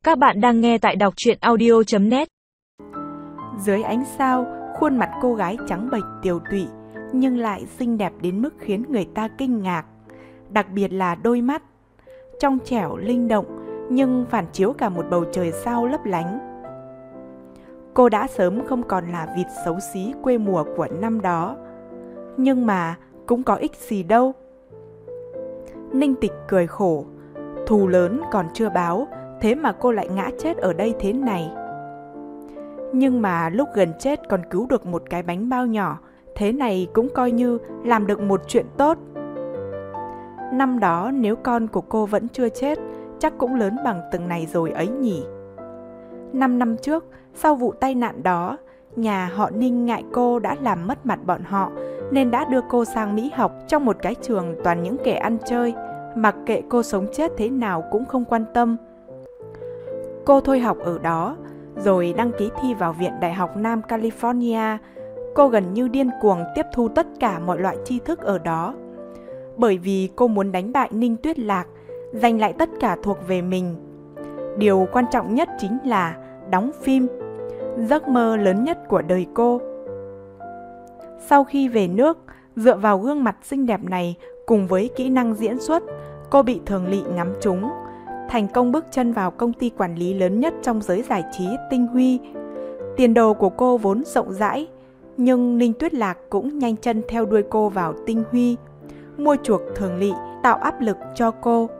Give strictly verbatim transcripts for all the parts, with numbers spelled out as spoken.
Các bạn đang nghe tại đọc truyện audio chấm net. Dưới ánh sao, khuôn mặt cô gái trắng bệch tiều tụy nhưng lại xinh đẹp đến mức khiến người ta kinh ngạc. Đặc biệt là đôi mắt, trong trẻo linh động nhưng phản chiếu cả một bầu trời sao lấp lánh. Cô đã sớm không còn là vịt xấu xí quê mùa của năm đó, nhưng mà cũng có ích gì đâu. Ninh Tịch cười khổ, thù lớn còn chưa báo, thế mà cô lại ngã chết ở đây thế này. Nhưng mà lúc gần chết còn cứu được một cái bánh bao nhỏ, thế này cũng coi như làm được một chuyện tốt. Năm đó nếu con của cô vẫn chưa chết, chắc cũng lớn bằng từng này rồi ấy nhỉ. Năm năm trước, sau vụ tai nạn đó, nhà họ Ninh ngại cô đã làm mất mặt bọn họ, nên đã đưa cô sang Mỹ học trong một cái trường toàn những kẻ ăn chơi, mặc kệ cô sống chết thế nào cũng không quan tâm. Cô thôi học ở đó, rồi đăng ký thi vào Viện Đại học Nam California. Cô gần như điên cuồng tiếp thu tất cả mọi loại tri thức ở đó, bởi vì cô muốn đánh bại Ninh Tuyết Lạc, giành lại tất cả thuộc về mình. Điều quan trọng nhất chính là đóng phim, giấc mơ lớn nhất của đời cô. Sau khi về nước, dựa vào gương mặt xinh đẹp này cùng với kỹ năng diễn xuất, cô bị Thường Lị ngắm trúng, thành công bước chân vào công ty quản lý lớn nhất trong giới giải trí Tinh Huy. Tiền đồ của cô vốn rộng rãi, nhưng Ninh Tuyết Lạc cũng nhanh chân theo đuôi cô vào Tinh Huy, mua chuộc Thường Lị, tạo áp lực cho cô.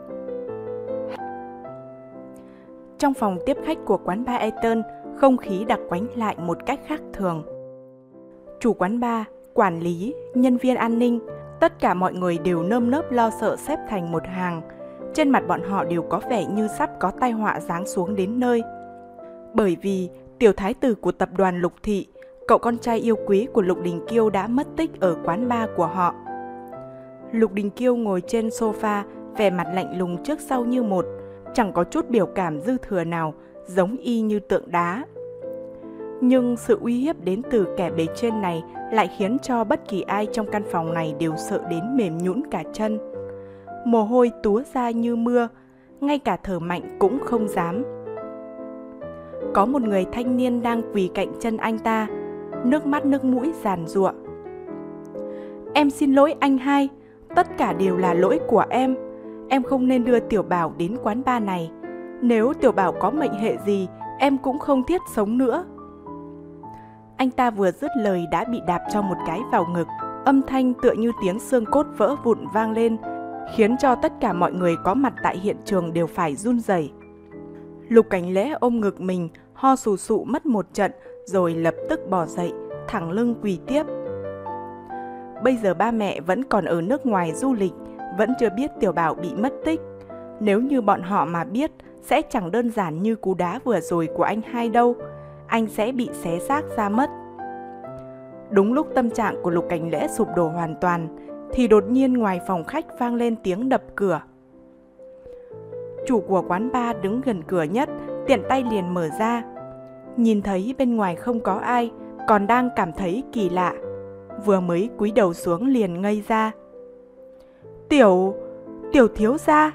Trong phòng tiếp khách của quán bar Eton, không khí đặc quánh lại một cách khác thường. Chủ quán bar, quản lý, nhân viên an ninh, tất cả mọi người đều nơm nớp lo sợ xếp thành một hàng. Trên mặt bọn họ đều có vẻ như sắp có tai họa giáng xuống đến nơi. Bởi vì tiểu thái tử của tập đoàn Lục Thị, cậu con trai yêu quý của Lục Đình Kiêu đã mất tích ở quán bar của họ. Lục Đình Kiêu ngồi trên sofa, vẻ mặt lạnh lùng trước sau như một, chẳng có chút biểu cảm dư thừa nào, giống y như tượng đá. Nhưng sự uy hiếp đến từ kẻ bề trên này lại khiến cho bất kỳ ai trong căn phòng này đều sợ đến mềm nhũn cả chân. Mồ hôi túa ra như mưa, ngay cả thở mạnh cũng không dám. Có một người thanh niên đang quỳ cạnh chân anh ta, nước mắt nước mũi giàn giụa. Em xin lỗi anh hai, tất cả đều là lỗi của em. Em không nên đưa Tiểu Bảo đến quán bar này. Nếu Tiểu Bảo có mệnh hệ gì, em cũng không thiết sống nữa. Anh ta vừa dứt lời đã bị đạp cho một cái vào ngực, âm thanh tựa như tiếng xương cốt vỡ vụn vang lên, khiến cho tất cả mọi người có mặt tại hiện trường đều phải run rẩy. Lục Cảnh Lễ ôm ngực mình, ho sù sụ mất một trận, rồi lập tức bò dậy, thẳng lưng quỳ tiếp. Bây giờ ba mẹ vẫn còn ở nước ngoài du lịch, vẫn chưa biết Tiểu Bảo bị mất tích. Nếu như bọn họ mà biết, sẽ chẳng đơn giản như cú đá vừa rồi của anh hai đâu, anh sẽ bị xé xác ra mất. Đúng lúc tâm trạng của Lục Cảnh Lễ sụp đổ hoàn toàn, thì đột nhiên ngoài phòng khách vang lên tiếng đập cửa. Chủ của quán bar đứng gần cửa nhất, tiện tay liền mở ra. Nhìn thấy bên ngoài không có ai, còn đang cảm thấy kỳ lạ, vừa mới cúi đầu xuống liền ngây ra. Tiểu... Tiểu thiếu gia.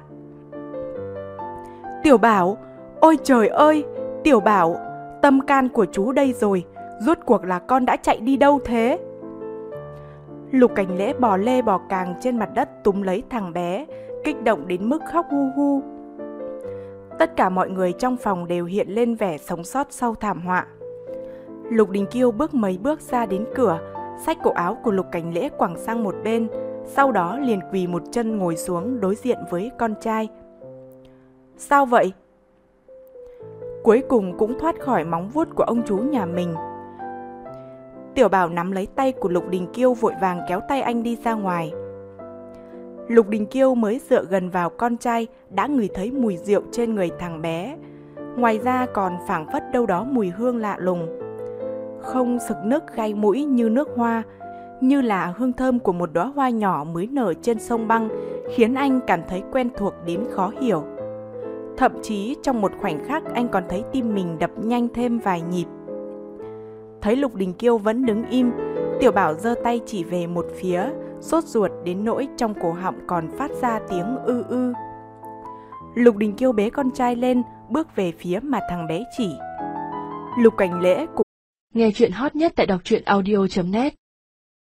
Tiểu Bảo, ôi trời ơi, Tiểu Bảo, tâm can của chú đây rồi, rốt cuộc là con đã chạy đi đâu thế? Lục Cảnh Lễ bò lê bò càng trên mặt đất túm lấy thằng bé, kích động đến mức khóc hu hu. Tất cả mọi người trong phòng đều hiện lên vẻ sống sót sau thảm họa. Lục Đình Kiêu bước mấy bước ra đến cửa, xách cổ áo của Lục Cảnh Lễ quẳng sang một bên, sau đó liền quỳ một chân ngồi xuống đối diện với con trai. Sao vậy? Cuối cùng cũng thoát khỏi móng vuốt của ông chú nhà mình. Tiểu Bảo nắm lấy tay của Lục Đình Kiêu vội vàng kéo tay anh đi ra ngoài. Lục Đình Kiêu mới dựa gần vào con trai đã ngửi thấy mùi rượu trên người thằng bé. Ngoài ra còn phảng phất đâu đó mùi hương lạ lùng. Không sực nức gai mũi như nước hoa, như là hương thơm của một đóa hoa nhỏ mới nở trên sông băng, khiến anh cảm thấy quen thuộc đến khó hiểu. Thậm chí trong một khoảnh khắc anh còn thấy tim mình đập nhanh thêm vài nhịp. Thấy Lục Đình Kiêu vẫn đứng im, Tiểu Bảo giơ tay chỉ về một phía, sốt ruột đến nỗi trong cổ họng còn phát ra tiếng ư ư. Lục Đình Kiêu bế con trai lên, bước về phía mà thằng bé chỉ. Lục Cảnh Lễ cũng Nghe chuyện hot nhất tại đọc truyện audio chấm net